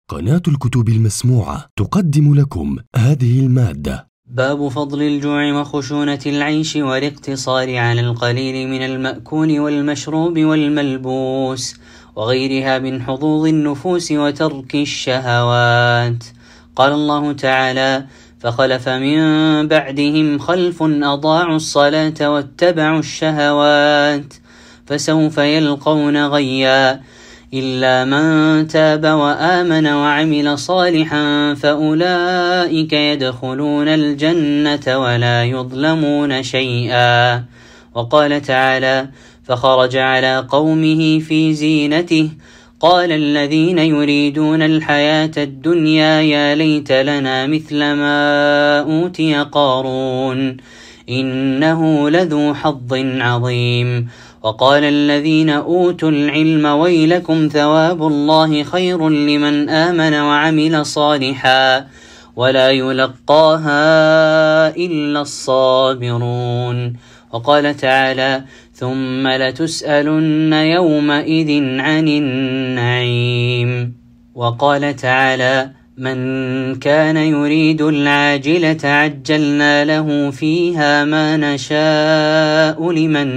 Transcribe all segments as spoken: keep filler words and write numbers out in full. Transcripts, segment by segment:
قناة الكتب المسموعة تقدم لكم هذه المادة. باب فضل الجوع وخشونة العيش والاقتصار على القليل من المأكول والمشروب والملبوس وغيرها من حظوظ النفوس وترك الشهوات. قال الله تعالى: فخلف من بعدهم خلف أضاعوا الصلاة واتبعوا الشهوات فسوف يلقون غيا إلا من تاب وآمن وعمل صالحا فأولئك يدخلون الجنة ولا يظلمون شيئا. وقال تعالى: فخرج على قومه في زينته قال الذين يريدون الحياة الدنيا يا ليت لنا مثل ما أوتي قارون إنه لذو حظ عظيم. وقال الذين أوتوا العلم ويلكم ثواب الله خير لمن آمن وعمل صالحا ولا يلقاها إلا الصابرون. وقال تعالى: ثم لتسألن يومئذ عن النعيم. وقال تعالى: من كان يريد العاجلة عجلنا له فيها ما نشاء لمن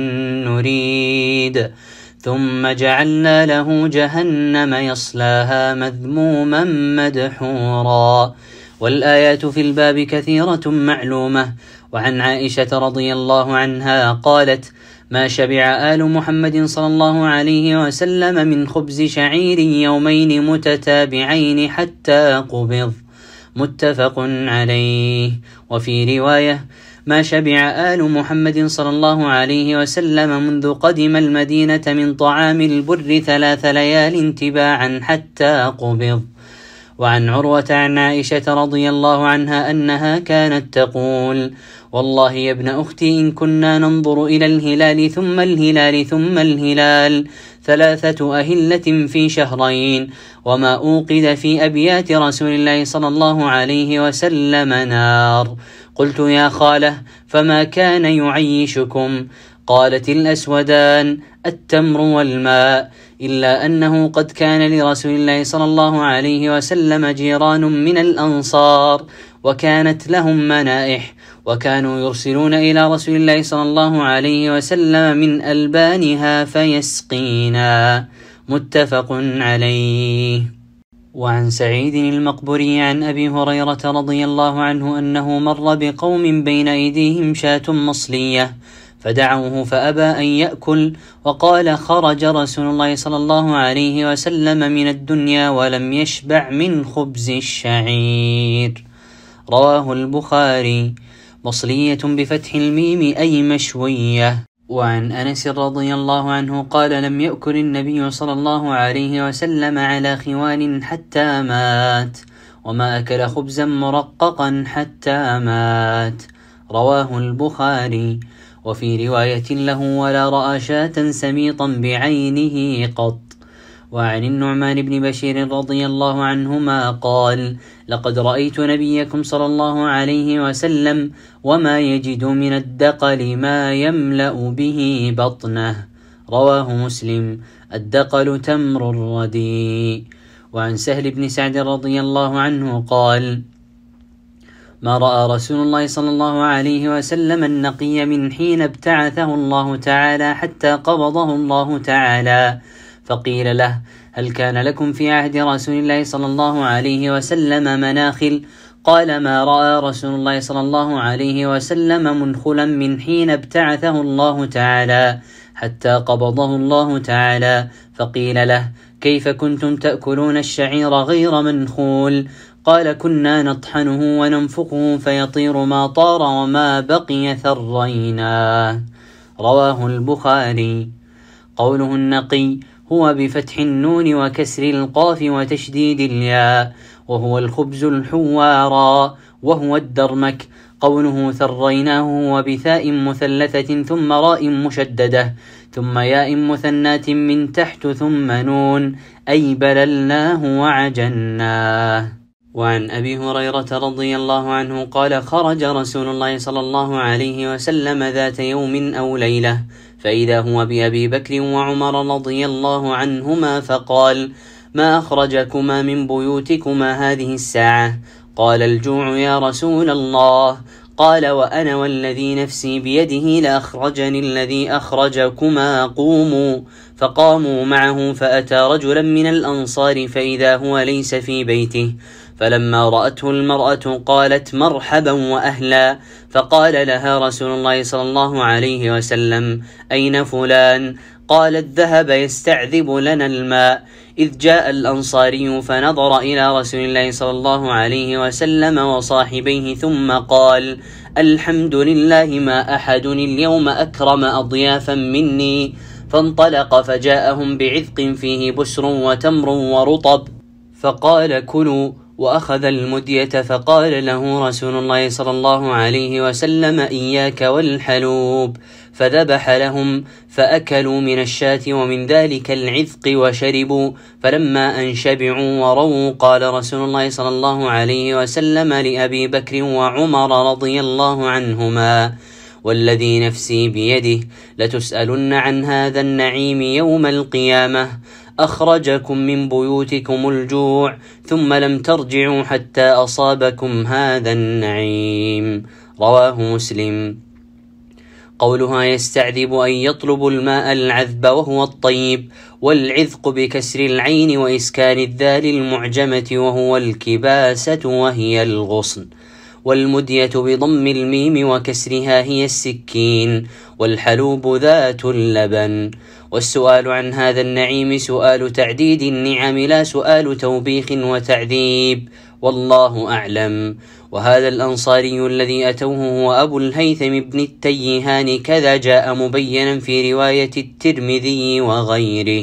نريد ثم جعلنا له جهنم يصلاها مذموما مدحورا. والآيات في الباب كثيرة معلومة. وعن عائشة رضي الله عنها قالت: ما شبع آل محمد صلى الله عليه وسلم من خبز شعير يومين متتابعين حتى قبض، متفق عليه. وفي رواية: ما شبع آل محمد صلى الله عليه وسلم منذ قدم المدينة من طعام البر ثلاث ليال تباعا حتى قبض. وعن عروة عن عائشة رضي الله عنها أنها كانت تقول: والله يا ابن أختي إن كنا ننظر إلى الهلال ثم الهلال ثم الهلال ثلاثة أهلة في شهرين وما أوقد في أبيات رسول الله صلى الله عليه وسلم نار. قلت: يا خالة فما كان يعيشكم؟ قالت: الأسودان التمر والماء، إلا أنه قد كان لرسول الله صلى الله عليه وسلم جيران من الأنصار وكانت لهم منائح وكانوا يرسلون إلى رسول الله صلى الله عليه وسلم من ألبانها فيسقينا، متفق عليه. وعن سعيد المقبري عن أبي هريرة رضي الله عنه أنه مر بقوم بين أيديهم شاة مصلية فدعوه فأبى أن يأكل وقال: خرج رسول الله صلى الله عليه وسلم من الدنيا ولم يشبع من خبز الشعير. رواه البخاري. مصلية بفتح الميم أي مشوية. وعن أنس رضي الله عنه قال: لم يأكل النبي صلى الله عليه وسلم على خوان حتى مات، وما أكل خبزا مرققا حتى مات. رواه البخاري. وفي رواية له: ولا رأى شاة سميطا بعينه قط. وعن النعمان بن بشير رضي الله عنهما قال: لقد رأيت نبيكم صلى الله عليه وسلم وما يجد من الدقل ما يملأ به بطنه. رواه مسلم. الدقل تمر الرديء. وعن سهل بن سعد رضي الله عنه قال: ما رأى رسول الله صلى الله عليه وسلم النقي من حين ابتعثه الله تعالى حتى قبضه الله تعالى، فقيل له: هل كان لكم في عهد رسول الله صلى الله عليه وسلم مناخل؟ قال: ما رأى رسول الله صلى الله عليه وسلم منخلا من حين ابتعثه الله تعالى حتى قبضه الله تعالى. فقيل له: كيف كنتم تأكلون الشعير غير منخول؟ قال: كنا نطحنه وننفقه فيطير ما طار وما بقي ثريناه. رواه البخاري. قوله النقي هو بفتح النون وكسر القاف وتشديد الياء، وهو الخبز الحوارى وهو الدرمك. قوله ثريناه وبثاء مثلثة ثم راء مشددة ثم ياء مثنات من تحت ثم نون، أي بللناه وعجناه. وعن أبي هريرة رضي الله عنه قال: خرج رسول الله صلى الله عليه وسلم ذات يوم أو ليلة فإذا هو بأبي بكر وعمر رضي الله عنهما فقال: ما أخرجكما من بيوتكما هذه الساعة؟ قال الجوع يا رسول الله. قال وأنا والذي نفسي بيده لأخرجني الذي أخرجكما، قوموا. فقاموا معه، فأتى رجلا من الأنصار فإذا هو ليس في بيته، فلما رأته المرأة قالت مرحبا وأهلا، فقال لها رسول الله صلى الله عليه وسلم أين فلان؟ قالت ذهب يستعذب لنا الماء. إذ جاء الأنصاري فنظر إلى رسول الله صلى الله عليه وسلم وصاحبيه ثم قال الحمد لله ما أحد اليوم أكرم أضيافا مني. فانطلق فجاءهم بعذق فيه بسر وتمر ورطب، فقال كلوا، وأخذ المدية، فقال له رسول الله صلى الله عليه وسلم إياك والحلوب، فذبح لهم فأكلوا من الشاة ومن ذلك العذق وشربوا. فلما أن شبعوا وروا قال رسول الله صلى الله عليه وسلم لأبي بكر وعمر رضي الله عنهما والذي نفسي بيده لتسألن عن هذا النعيم يوم القيامة. أخرجكم من بيوتكم الجوع ثم لم ترجعوا حتى أصابكم هذا النعيم. رواه مسلم. قولها يستعذب أن يطلب الماء العذب وهو الطيب، والعذق بكسر العين وإسكان الذال المعجمة وهو الكباسة وهي الغصن، والمدية بضم الميم وكسرها هي السكين، والحلوب ذات اللبن. والسؤال عن هذا النعيم سؤال تعديد النعم لا سؤال توبيخ وتعذيب، والله أعلم. وهذا الأنصاري الذي أتوه هو أبو الهيثم بن التيهان، كذا جاء مبينا في رواية الترمذي وغيره.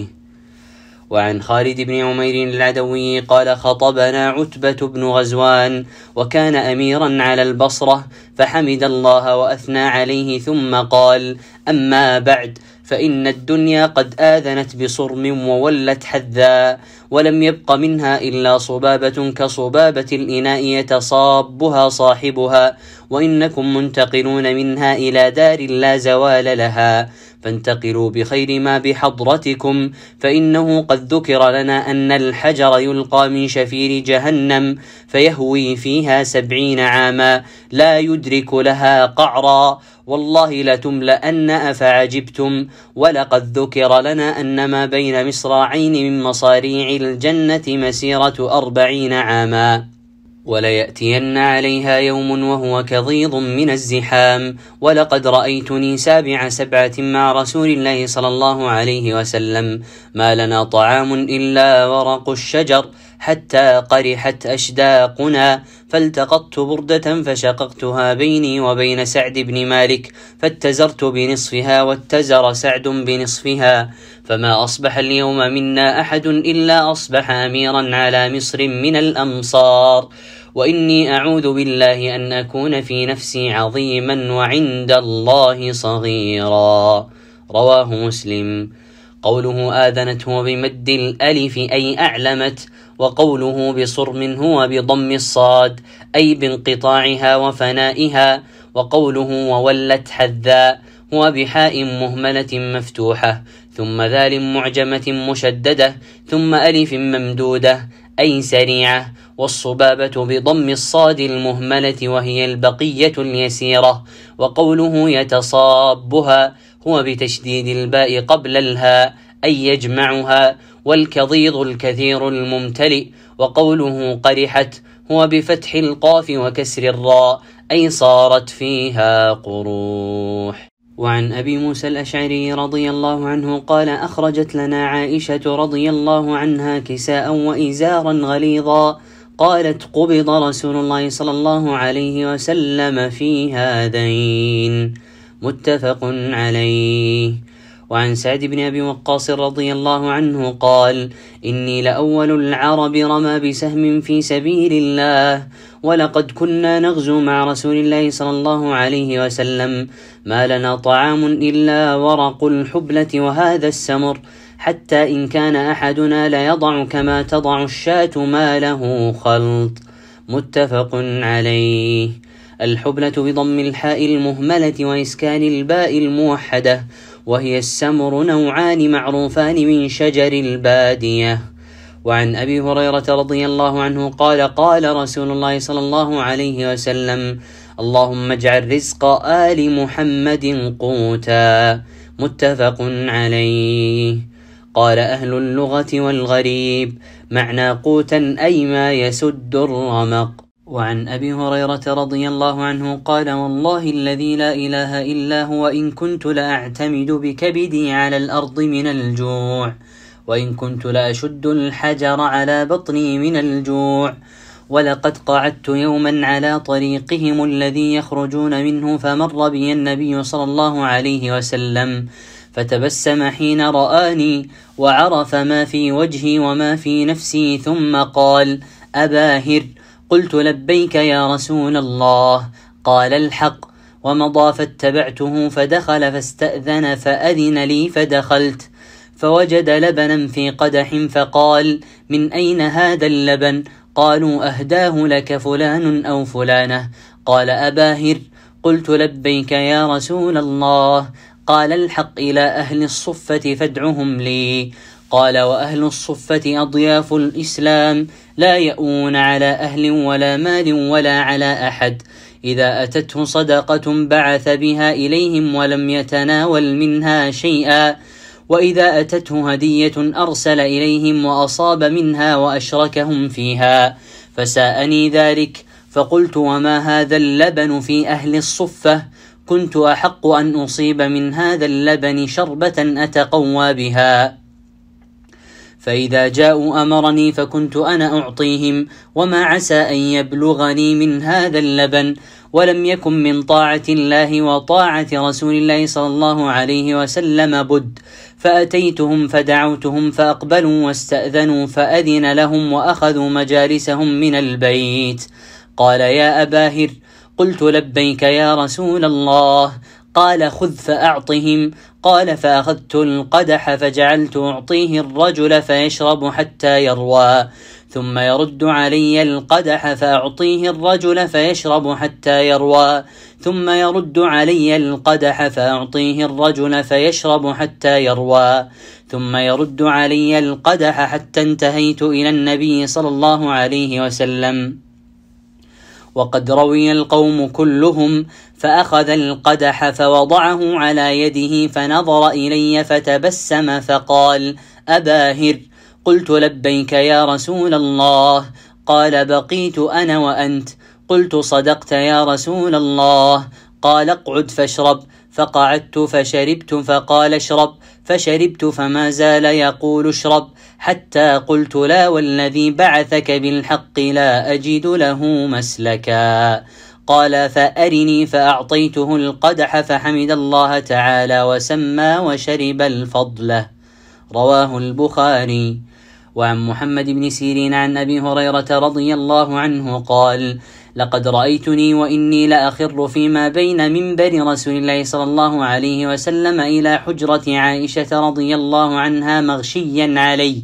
وعن خالد بن عمير العدوي قال خطبنا عتبة بن غزوان وكان أميرا على البصرة، فحمد الله وأثنى عليه ثم قال أما بعد، فإن الدنيا قد آذنت بصرم وولت حذا، ولم يبق منها إلا صبابة كصبابة الإناء يتصابها صاحبها، وإنكم منتقلون منها إلى دار لا زوال لها، فانتقلوا بخير ما بحضرتكم، فإنه قد ذكر لنا أن الحجر يلقى من شفير جهنم فيهوي فيها سبعين عاما لا يدرك لها قعرا، والله لتملأن أفعجبتم. ولقد ذكر لنا أن ما بين مصراعين من مصاريع الجنة مسيرة أربعين عاما، وليأتين عليها يوم وهو كظيظ من الزحام. ولقد رأيتني سابع سبعة مع رسول الله صلى الله عليه وسلم، ما لنا طعام إلا ورق الشجر حتى قرحت أشداقنا، فالتقطت بردة فشققتها بيني وبين سعد بن مالك، فاتزرت بنصفها واتزر سعد بنصفها، فما أصبح اليوم منا أحد إلا أصبح أميرا على مصر من الأمصار، وإني أعوذ بالله أن أكون في نفسي عظيما وعند الله صغيرا. رواه مسلم. قوله آذنت هو بمد الألف أي أعلمت، وقوله بصرم هو بضم الصاد أي بانقطاعها وفنائها، وقوله وولت حذاء هو بحاء مهملة مفتوحة ثم ذال معجمة مشددة ثم ألف ممدودة أي سريعة، والصبابة بضم الصاد المهملة وهي البقية اليسيرة، وقوله يتصابها هو بتشديد الباء قبل الهاء أي يجمعها، والكظيظ الكثير الممتلئ، وقوله قرحت هو بفتح القاف وكسر الراء أي صارت فيها قروح. وعن أبي موسى الأشعري رضي الله عنه قال أخرجت لنا عائشة رضي الله عنها كساء وإزارا غليظا، قالت قبض رسول الله صلى الله عليه وسلم في هذين. متفق عليه. وعن سعد بن أبي وقاص رضي الله عنه قال إني لأول العرب رمى بسهم في سبيل الله، ولقد كنا نغزو مع رسول الله صلى الله عليه وسلم، ما لنا طعام إلا ورق الحبلة وهذا السمر، حتى إن كان أحدنا ليضع كما تضع الشاة ما له خلط. متفق عليه. الحبلة بضم الحاء المهملة وإسكان الباء الموحدة، وهي السمر، نوعان معروفان من شجر البادية. وعن أبي هريرة رضي الله عنه قال قال رسول الله صلى الله عليه وسلم: اللهم اجعل رزق آل محمد قوتا. متفق عليه. قال أهل اللغة والغريب: معنى قوتا أي ما يسد الرمق. وعن أبي هريرة رضي الله عنه قال: والله الذي لا إله إلا هو إن كنت لأعتمد بكبدي على الأرض من الجوع، وإن كنت لأشد الحجر على بطني من الجوع. ولقد قعدت يوما على طريقهم الذي يخرجون منه، فمر بي النبي صلى الله عليه وسلم فتبسم حين رآني وعرف ما في وجهي وما في نفسي، ثم قال: أبا هر. قلت: لبيك يا رسول الله. قال: الحق. ومضى فاتبعته، فدخل فاستأذن فأذن لي فدخلت، فوجد لبنا في قدح، فقال: من أين هذا اللبن؟ قالوا: أهداه لك فلان أو فلانة. قال: أبا هر. قلت: لبيك يا رسول الله. قال: الحق إلى أهل الصفة فادعهم لي. قال: وأهل الصفة أضياف الإسلام، لا يأوون على أهل ولا مال ولا على أحد. إذا أتته صدقة بعث بها إليهم ولم يتناول منها شيئا، وإذا أتته هدية أرسل إليهم وأصاب منها وأشركهم فيها. فساءني ذلك، فقلت: وما هذا اللبن في أهل الصفة؟ كنت أحق أن أصيب من هذا اللبن شربة أتقوى بها. فإذا جاءوا أمرني فكنت أنا أعطيهم، وما عسى أن يبلغني من هذا اللبن. ولم يكن من طاعة الله وطاعة رسول الله صلى الله عليه وسلم بد، فأتيتهم فدعوتهم فأقبلوا واستأذنوا، فأذن لهم وأخذوا مجالسهم من البيت. قال: يا أبا هر. قلت: لبيك يا رسول الله. قال: خذ فأعطهم. قال: فأخذت القدح فجعلت أعطيه الرجل فيشرب حتى يروى، ثم يرد علي القدح فأعطيه الرجل فيشرب حتى يروى، ثم يرد علي القدح فأعطيه الرجل فيشرب حتى يروى، ثم يرد علي القدح حتى انتهيت إلى النبي صلى الله عليه وسلم وقد روي القوم كلهم، فأخذ القدح فوضعه على يده، فنظر إلي فتبسم فقال: أبا هر. قلت: لبيك يا رسول الله. قال: بقيت أنا وأنت. قلت: صدقت يا رسول الله. قال: اقعد فاشرب. فقعدت فشربت، فقال: اشرب. فشربت، فما زال يقول: اشرب، حتى قلت: لا والذي بعثك بالحق لا أجد له مسلكا. قال: فأرني. فأعطيته القدح فحمد الله تعالى وسمى وشرب الفضل. رواه البخاري. وعن محمد بن سيرين عن أبي هريرة رضي الله عنه قال: لقد رأيتني وإني لأخر فيما بين منبر رسول الله صلى الله عليه وسلم إلى حجرة عائشة رضي الله عنها مغشيا علي،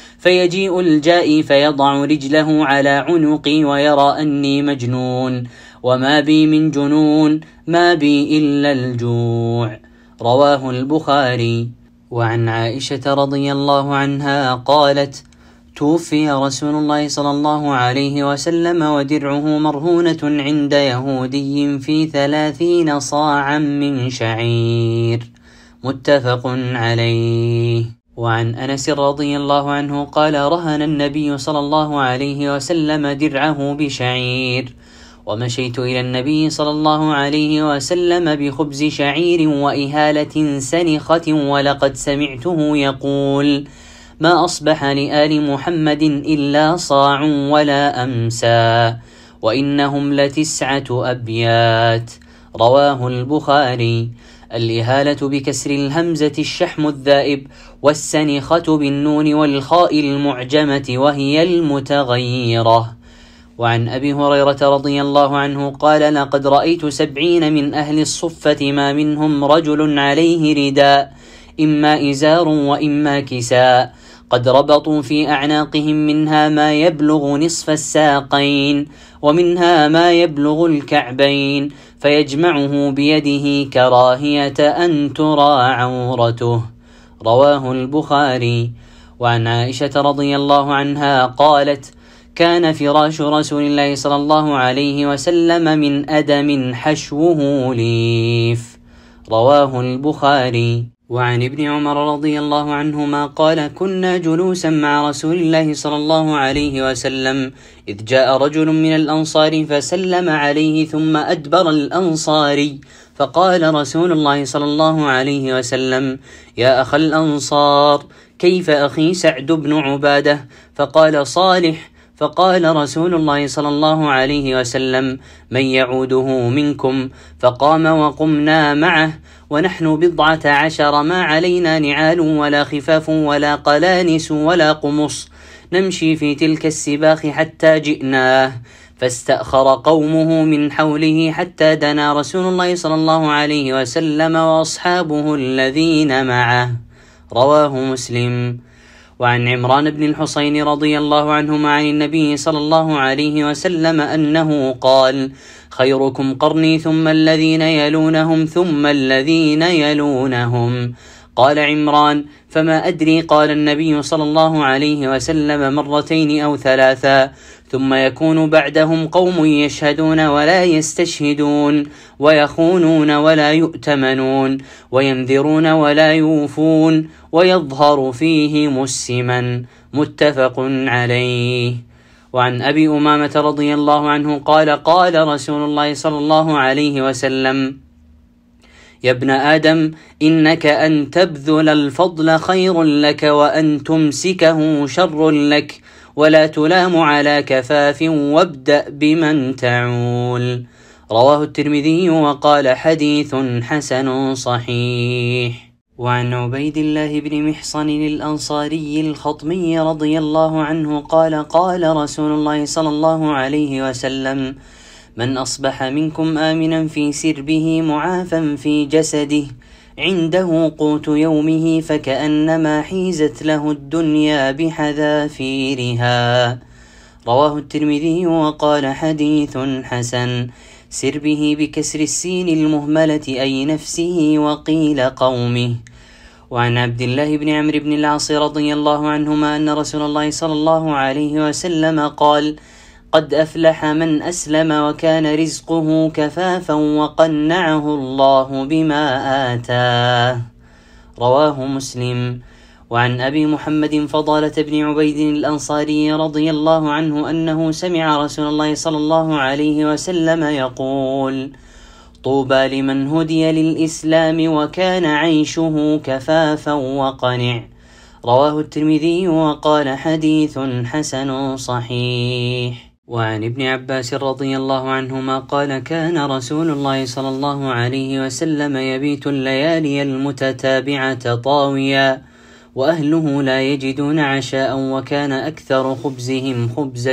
فيجيء الجائي فيضع رجله على عنقي ويرى أني مجنون، وما بي من جنون، ما بي إلا الجوع. رواه البخاري. وعن عائشة رضي الله عنها قالت: توفي رسول الله صلى الله عليه وسلم ودرعه مرهونة عند يهودي في ثلاثين صاعا من شعير. متفق عليه. وعن أنس رضي الله عنه قال: رهن النبي صلى الله عليه وسلم درعه بشعير، ومشيت إلى النبي صلى الله عليه وسلم بخبز شعير وإهالة سنخة، ولقد سمعته يقول: ما أصبح لآل محمد إلا صاع ولا أمسى، وإنهم لتسعة أبيات. رواه البخاري. الإهالة بكسر الهمزة الشحم الذائب، والسنخة بالنون والخاء المعجمة وهي المتغيرة. وعن أبي هريرة رضي الله عنه قال: لقد رأيت سبعين من أهل الصفة ما منهم رجل عليه رداء، إما إزار وإما كساء، قد ربطوا في أعناقهم منها ما يبلغ نصف الساقين، ومنها ما يبلغ الكعبين، فيجمعه بيده كراهية أن ترى عورته. رواه البخاري. وعن عائشة رضي الله عنها قالت: كان فراش رسول الله صلى الله عليه وسلم من أدم حشوه ليف. رواه البخاري. وعن ابن عمر رضي الله عنهما قال: كنا جلوسا مع رسول الله صلى الله عليه وسلم إذ جاء رجل من الأنصار فسلم عليه ثم أدبر الأنصاري، فقال رسول الله صلى الله عليه وسلم: يا أخ الأنصار، كيف أخي سعد بن عبادة؟ فقال: صالح. فقال رسول الله صلى الله عليه وسلم: من يعوده منكم؟ فقام وقمنا معه ونحن بضعة عشر، ما علينا نعال ولا خفاف ولا قلانس ولا قمص، نمشي في تلك السباخ حتى جئناه، فاستأخر قومه من حوله حتى دنا رسول الله صلى الله عليه وسلم وأصحابه الذين معه. رواه مسلم. وعن عمران بن الحصين رضي الله عنهما عن النبي صلى الله عليه وسلم أنه قال: خيركم قرني ثم الذين يلونهم ثم الذين يلونهم. قال عمران: فما أدري، قال النبي صلى الله عليه وسلم مرتين أو ثلاثا: ثم يكون بعدهم قوم يشهدون ولا يستشهدون، ويخونون ولا يؤتمنون، وينذرون ولا يوفون، ويظهر فيهم السمن. متفق عليه. وعن أبي أمامة رضي الله عنه قال: قال رسول الله صلى الله عليه وسلم: يا ابن آدم، إنك أن تبذل الفضل خير لك وأن تمسكه شر لك، ولا تلام على كفاف، وابدأ بمن تعول. رواه الترمذي وقال: حديث حسن صحيح. وعن عبيد الله بن محصن الأنصاري الخطمي رضي الله عنه قال: قال رسول الله صلى الله عليه وسلم: من أصبح منكم آمنا في سربه معافا في جسده عنده قوت يومه فكأنما حيزت له الدنيا بحذافيرها. رواه الترمذي وقال: حديث حسن. سربه بكسر السين المهملة أي نفسه، وقيل قومه. وعن عبد الله بن عمرو بن العاص رضي الله عنهما أن رسول الله صلى الله عليه وسلم قال: قد أفلح من أسلم وكان رزقه كفافا وقنعه الله بما آتاه. رواه مسلم. وعن أبي محمد فضالة بن عبيد الأنصاري رضي الله عنه أنه سمع رسول الله صلى الله عليه وسلم يقول: طوبى لمن هدي للإسلام وكان عيشه كفافا وقنع. رواه الترمذي وقال: حديث حسن صحيح. وعن ابن عباس رضي الله عنهما قال: كان رسول الله صلى الله عليه وسلم يبيت الليالي المتتابعة طاويا، وأهله لا يجدون عشاء، وكان أكثر خبزهم خبز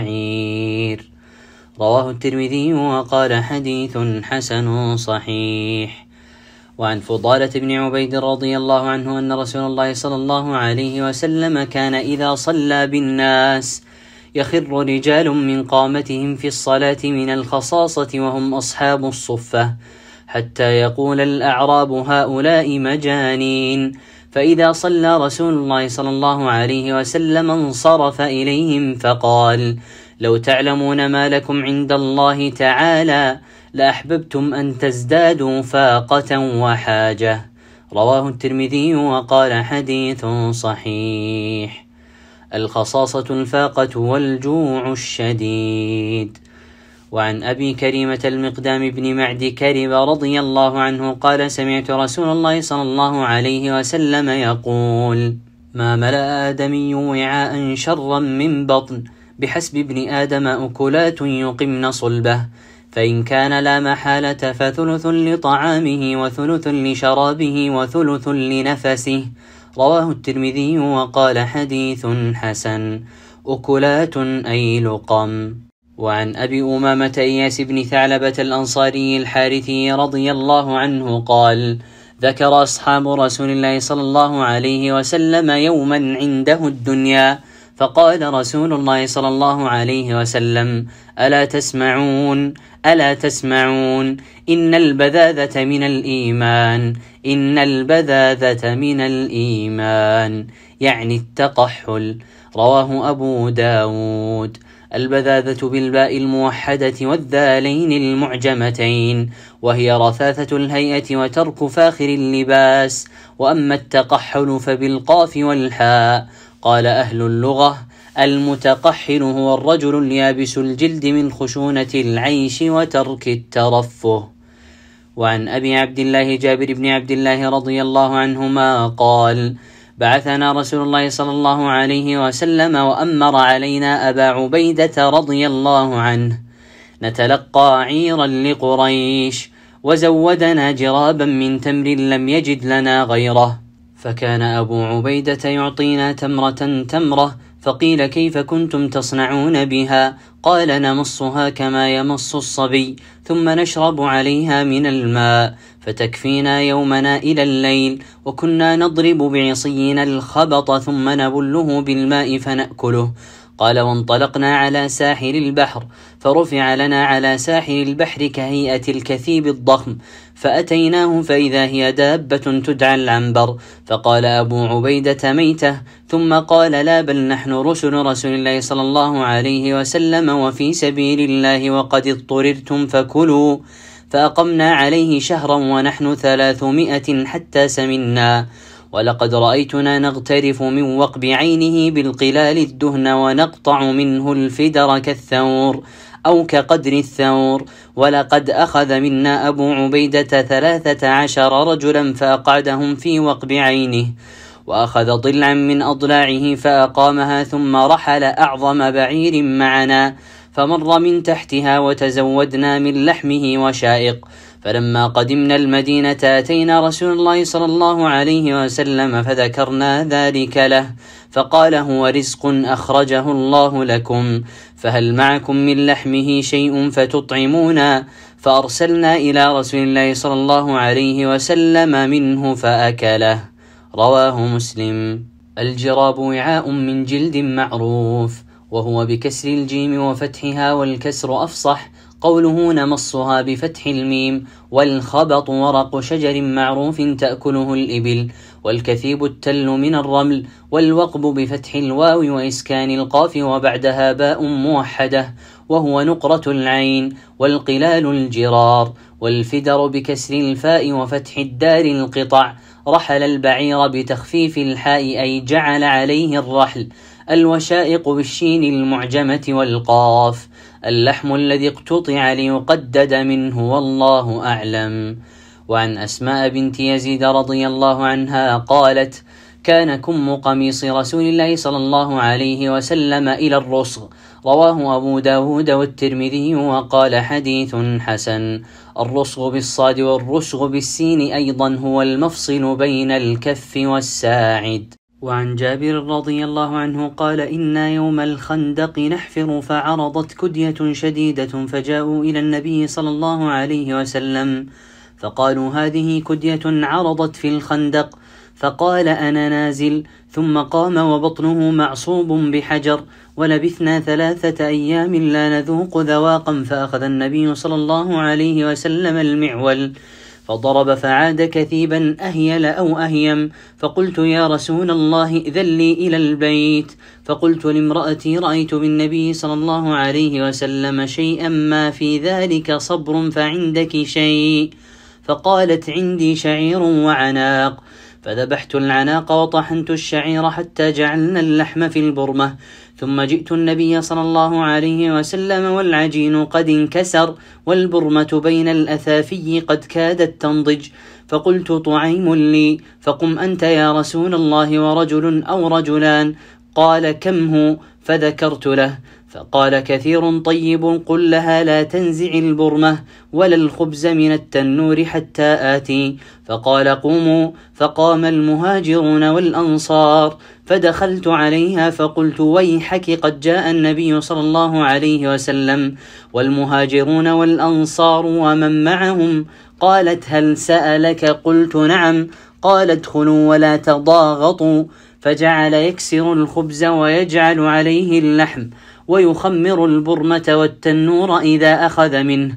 الشعير. رواه الترمذي وقال: حديث حسن صحيح. وعن فضالة بن عبيد رضي الله عنه أن رسول الله صلى الله عليه وسلم كان إذا صلى بالناس يخر رجال من قامتهم في الصلاة من الخصاصة وهم أصحاب الصفة، حتى يقول الأعراب: هؤلاء مجانين. فإذا صلى رسول الله صلى الله عليه وسلم انصرف إليهم فقال: لو تعلمون ما لكم عند الله تعالى لأحببتم أن تزدادوا فاقة وحاجة. رواه الترمذي وقال: حديث صحيح. الخصاصة الفاقة والجوع الشديد. وعن أبي كريمة المقدام بن معد كرب رضي الله عنه قال: سمعت رسول الله صلى الله عليه وسلم يقول: ما ملأ آدمي وعاء شرا من بطن، بحسب ابن آدم أكلات يقمن صلبه، فإن كان لا محالة فثلث لطعامه وثلث لشرابه وثلث لنفسه. رواه الترمذي وقال: حديث حسن. أكلات أي لقم. وعن أبي أمامة إياس بن ثعلبة الأنصاري الحارثي رضي الله عنه قال: ذكر أصحاب رسول الله صلى الله عليه وسلم يوما عنده الدنيا، فقال رسول الله صلى الله عليه وسلم: ألا تسمعون ألا تسمعون إن البذاذة من الإيمان إن البذاذة من الإيمان يعني التقحل. رواه أبو داود. البذاذة بالباء الموحدة والذالين المعجمتين، وهي رثاثة الهيئة وترك فاخر اللباس. وأما التقحل فبالقاف والحاء. قال أهل اللغة: المتقحل هو الرجل اليابس الجلد من خشونة العيش وترك الترفه. وعن أبي عبد الله جابر بن عبد الله رضي الله عنهما قال: بعثنا رسول الله صلى الله عليه وسلم وأمر علينا أبا عبيدة رضي الله عنه نتلقى عيرا لقريش، وزودنا جرابا من تمر لم يجد لنا غيره، فكان أبو عبيدة يعطينا تمرة تمرة، فقيل: كيف كنتم تصنعون بها؟ قال: نمصها كما يمص الصبي، ثم نشرب عليها من الماء فتكفينا يومنا إلى الليل، وكنا نضرب بعصينا الخبط ثم نبله بالماء فنأكله. قال: وانطلقنا على ساحل البحر، فرفع لنا على ساحل البحر كهيئة الكثيب الضخم، فأتيناه فإذا هي دابة تدعى العنبر، فقال أبو عبيدة: ميتة. ثم قال: لا، بل نحن رسل رسول الله صلى الله عليه وسلم وفي سبيل الله وقد اضطررتم فكلوا. فأقمنا عليه شهرا ونحن ثلاثمائة حتى سمنا، ولقد رأيتنا نغترف من وقب عينه بالقلال الدهن ونقطع منه الفدر كالثور أو كقدر الثور. ولقد أخذ منا أبو عبيدة ثلاثة عشر رجلا فأقعدهم في وقب عينه، وأخذ ضلعا من أضلاعه فأقامها، ثم رحل أعظم بعير معنا فمر من تحتها، وتزودنا من لحمه وشائق. فلما قدمنا المدينة أتينا رسول الله صلى الله عليه وسلم فذكرنا ذلك له، فقال: هو رزق أخرجه الله لكم، فهل معكم من لحمه شيء فتطعمونا؟ فأرسلنا إلى رسول الله صلى الله عليه وسلم منه فأكله. رواه مسلم. الجراب وعاء من جلد معروف، وهو بكسر الجيم وفتحها والكسر أفصح. قوله نمصها بفتح الميم. والخبط ورق شجر معروف تأكله الإبل، والكثيب التل من الرمل. والوقب بفتح الواو وإسكان القاف وبعدها باء موحدة، وهو نقرة العين. والقلال الجرار. والفدر بكسر الفاء وفتح الدار القطع. رحل البعير بتخفيف الحاء أي جعل عليه الرحل. الوشائق بالشين المعجمة والقاف. اللحم الذي اقتطع ليقدد منه، والله أعلم. وعن أسماء بنت يزيد رضي الله عنها قالت: كان كم قميص رسول الله صلى الله عليه وسلم إلى الرسغ. رواه أبو داود والترمذي وقال: حديث حسن. الرسغ بالصاد والرسغ بالسين أيضا هو المفصل بين الكف والساعد. وعن جابر رضي الله عنه قال: إنا يوم الخندق نحفر فعرضت كدية شديدة، فجاءوا إلى النبي صلى الله عليه وسلم فقالوا: هذه كدية عرضت في الخندق. فقال: أنا نازل. ثم قام وبطنه معصوب بحجر، ولبثنا ثلاثة أيام لا نذوق ذواقا، فأخذ النبي صلى الله عليه وسلم المعول فضرب فعاد كثيبا أهيل أو أهيم. فقلت: يا رسول الله إذن لي إلى البيت. فقلت لامرأتي: رأيت بالنبي صلى الله عليه وسلم شيئا ما في ذلك صبر، فعندك شيء؟ فقالت: عندي شعير وعناق. فذبحت العناق وطحنت الشعير حتى جعلنا اللحم في البرمة، ثم جئت النبي صلى الله عليه وسلم والعجين قد انكسر، والبرمة بين الأثافي قد كادت تنضج. فقلت: طعيم لي، فقم أنت يا رسول الله ورجل أو رجلان. قال: كم هو؟ فذكرت له، فقال: كثير طيب، قل لها لا تنزع البرمة ولا الخبز من التنور حتى آتي. فقال: قوموا. فقام المهاجرون والأنصار، فدخلت عليها فقلت: ويحك، قد جاء النبي صلى الله عليه وسلم والمهاجرون والأنصار ومن معهم. قالت: هل سألك؟ قلت: نعم. قال: ادخلوا ولا تضاغطوا. فجعل يكسر الخبز ويجعل عليه اللحم، ويخمر البرمة والتنور إذا أخذ منه،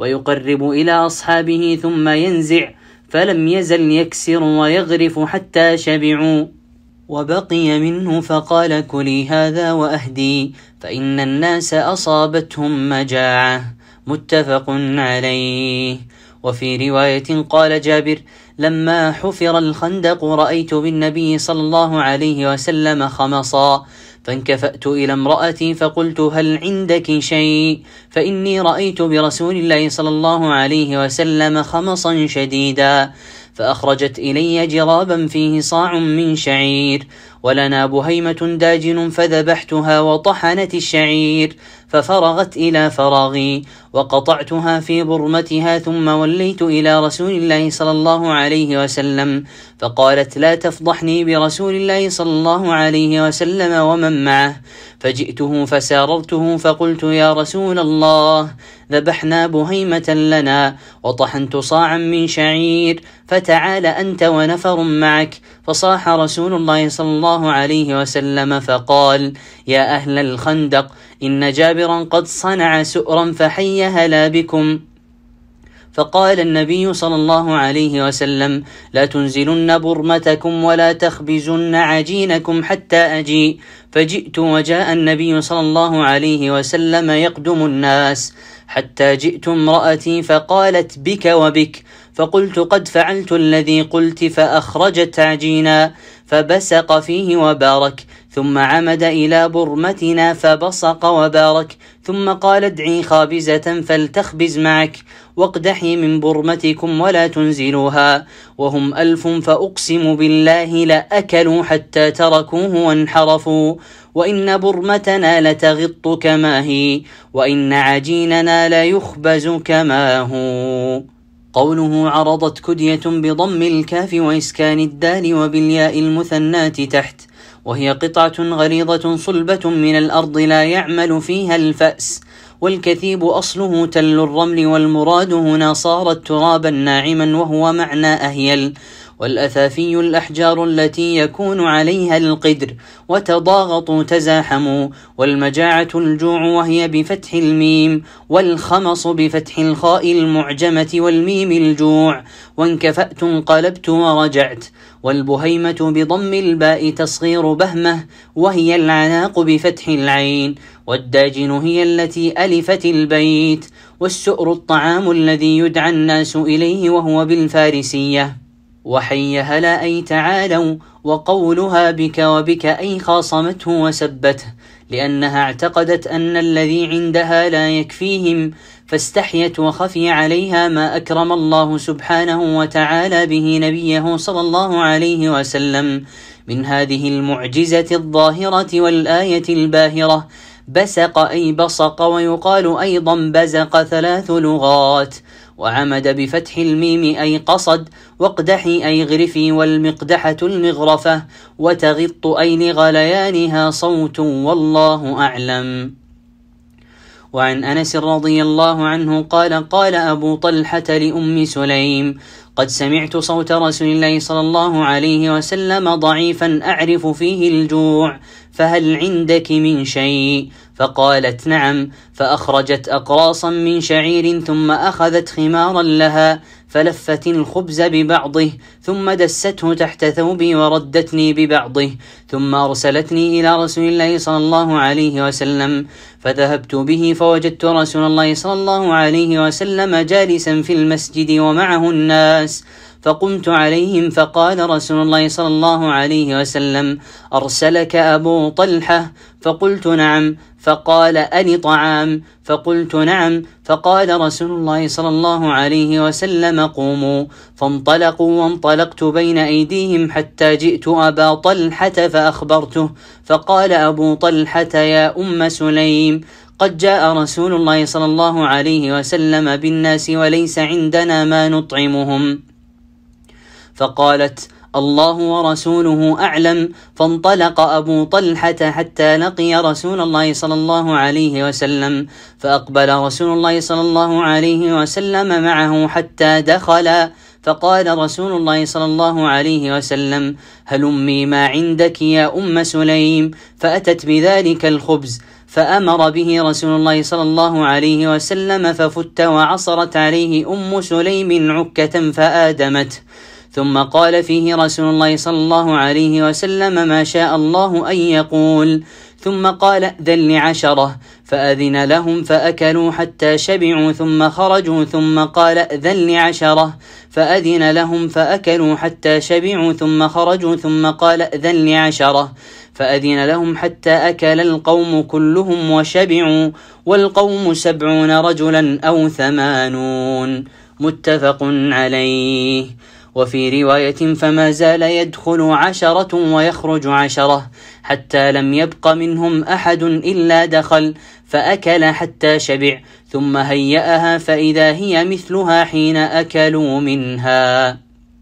ويقرب إلى أصحابه ثم ينزع، فلم يزل يكسر ويغرف حتى شبعوا. وبقي منه فقال كلي هذا وأهدي فإن الناس أصابتهم مجاعة. متفق عليه. وفي رواية قال جابر: لما حفر الخندق رأيت بالنبي صلى الله عليه وسلم خمصا، فانكفأت إلى امرأتي فقلت: هل عندك شيء؟ فإني رأيت برسول الله صلى الله عليه وسلم خمصا شديدا. فأخرجت إلي جرابا فيه صاع من شعير، ولنا بهيمة داجن فذبحتها وطحنت الشعير، ففرغت إلى فراغي وقطعتها في برمتها، ثم وليت إلى رسول الله صلى الله عليه وسلم، فقالت: لا تفضحني برسول الله صلى الله عليه وسلم ومن معه. فجئته فساررته فقلت: يا رسول الله، ذبحنا بهيمة لنا وطحنت صاعا من شعير، فتعال أنت ونفر معك. فصاح رسول الله صلى الله عليه وسلم فقال: يا أهل الخندق، إن جابرا قد صنع سؤرا فحي هلا بكم. فقال النبي صلى الله عليه وسلم: لا تنزلن برمتكم ولا تخبزن عجينكم حتى أجيء. فجئت وجاء النبي صلى الله عليه وسلم يقدم الناس، حتى جئت امرأتي فقالت: بك وبك. فقلت: قد فعلت الذي قلت، فأخرجت عجينا فبسق فيه وبارك، ثم عمد إلى برمتنا فبصق وبارك، ثم قال: ادعي خابزة فلتخبز معك، واقدحي من برمتكم ولا تنزلوها، وهم ألف فأقسم بالله لأكلوا حتى تركوه وانحرفوا، وإن برمتنا لتغط كما هي، وإن عجيننا لا يخبز كما هو. قوله عرضت كدية بضم الكاف وإسكان الدال وبالياء المثنات تحت، وهي قطعة غليظة صلبة من الأرض لا يعمل فيها الفأس. والكثيب أصله تل الرمل، والمراد هنا صارت ترابا ناعما، وهو معنى أهيل. والأثافي الأحجار التي يكون عليها القدر، وتضاغطوا تزاحموا. والمجاعة الجوع وهي بفتح الميم، والخمص بفتح الخاء المعجمة والميم الجوع. وانكفأت انقلبت ورجعت. والبهيمة بضم الباء تصغير بهمة، وهي العناق بفتح العين. والداجن هي التي ألفت البيت. والسؤر الطعام الذي يدعى الناس إليه، وهو بالفارسية. وحي هلا أي تعالوا، وقولها بك وبك أي خاصمته وسبته، لأنها اعتقدت أن الذي عندها لا يكفيهم، فاستحيت وخفي عليها ما أكرم الله سبحانه وتعالى به نبيه صلى الله عليه وسلم من هذه المعجزة الظاهرة والآية الباهرة. بسق أي بصق، ويقال أيضا بزق، ثلاث لغات. وعمد بفتح الميم أي قصد، واقدحي أي غرفي، والمقدحة المغرفة، وتغط أي لغليانها صوت، والله أعلم. وعن أنس رضي الله عنه قال: قال أبو طلحة لأم سليم: قد سمعت صوت رسول الله صلى الله عليه وسلم ضعيفا أعرف فيه الجوع، فهل عندك من شيء؟ فقالت: نعم. فأخرجت أقراصا من شعير، ثم أخذت خمارا لها فلفت الخبز ببعضه، ثم دسته تحت ثوبي وردتني ببعضه، ثم أرسلتني إلى رسول الله صلى الله عليه وسلم، فذهبت به فوجدت رسول الله صلى الله عليه وسلم جالسا في المسجد ومعه الناس، فقمت عليهم فقال رسول الله صلى الله عليه وسلم: أرسلك أبو طلحة؟ فقلت: نعم. فقال: ألي طعام؟ فقلت: نعم. فقال رسول الله صلى الله عليه وسلم: قوموا. فانطلقوا، وانطلقت بين أيديهم حتى جئت أبا طلحة فأخبرته، فقال أبو طلحة: يا أم سليم، قد جاء رسول الله صلى الله عليه وسلم بالناس وليس عندنا ما نطعمهم. فقالت: الله ورسوله أعلم. فانطلق أبو طلحة حتى لقي رسول الله صلى الله عليه وسلم، فأقبل رسول الله صلى الله عليه وسلم معه حتى دخل، فقال رسول الله صلى الله عليه وسلم: هلمي ما عندك يا أم سليم. فأتت بذلك الخبز، فأمر به رسول الله صلى الله عليه وسلم، ففت وعصرت عليه أم سليم عكة فآدمته، ثم قال فيه رسول الله صلى الله عليه وسلم ما شاء الله أن يقول، ثم قال ائذن لعشرة، فأذن لهم فأكلوا حتى شبعوا ثم خرجوا، ثم قال ائذن لعشرة، فأذن لهم فأكلوا حتى شبعوا ثم خرجوا، ثم قال ائذن لعشرة، فأذن لهم حتى أكل القوم كلهم وشبعوا، والقوم سبعون رجلا أو ثمانون. متفق عليه. وفي رواية فما زال يدخل عشرة ويخرج عشرة حتى لم يبق منهم أحد إلا دخل فأكل حتى شبع، ثم هيأها فإذا هي مثلها حين أكلوا منها.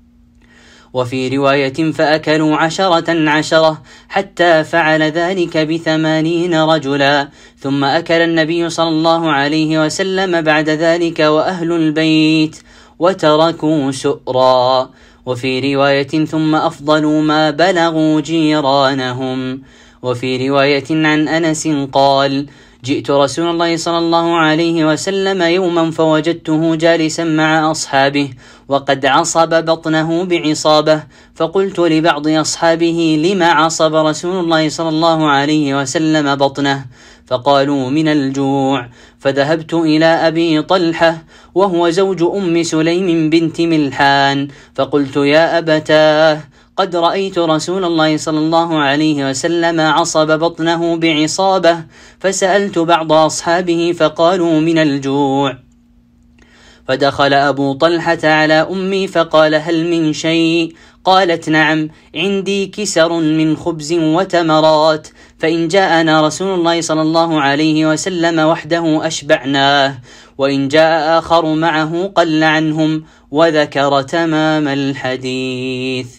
وفي رواية فأكلوا عشرة عشرة حتى فعل ذلك بثمانين رجلا، ثم أكل النبي صلى الله عليه وسلم بعد ذلك وأهل البيت وتركوا سؤرا. وفي رواية ثم أفضلوا ما بلغوا جيرانهم. وفي رواية عن أنس قال جئت رسول الله صلى الله عليه وسلم يوما فوجدته جالسا مع أصحابه وقد عصب بطنه بعصابة، فقلت لبعض أصحابه لما عصب رسول الله صلى الله عليه وسلم بطنه؟ فقالوا من الجوع. فذهبت إلى أبي طلحة وهو زوج أم سليم بنت ملحان فقلت يا أبتاه قد رأيت رسول الله صلى الله عليه وسلم عصب بطنه بعصابة، فسألت بعض أصحابه فقالوا من الجوع. فدخل أبو طلحة على أمي فقال هل من شيء؟ قالت نعم، عندي كسر من خبز وتمرات، فإن جاءنا رسول الله صلى الله عليه وسلم وحده أشبعناه، وإن جاء آخر معه قل عنهم، وذكر تمام الحديث.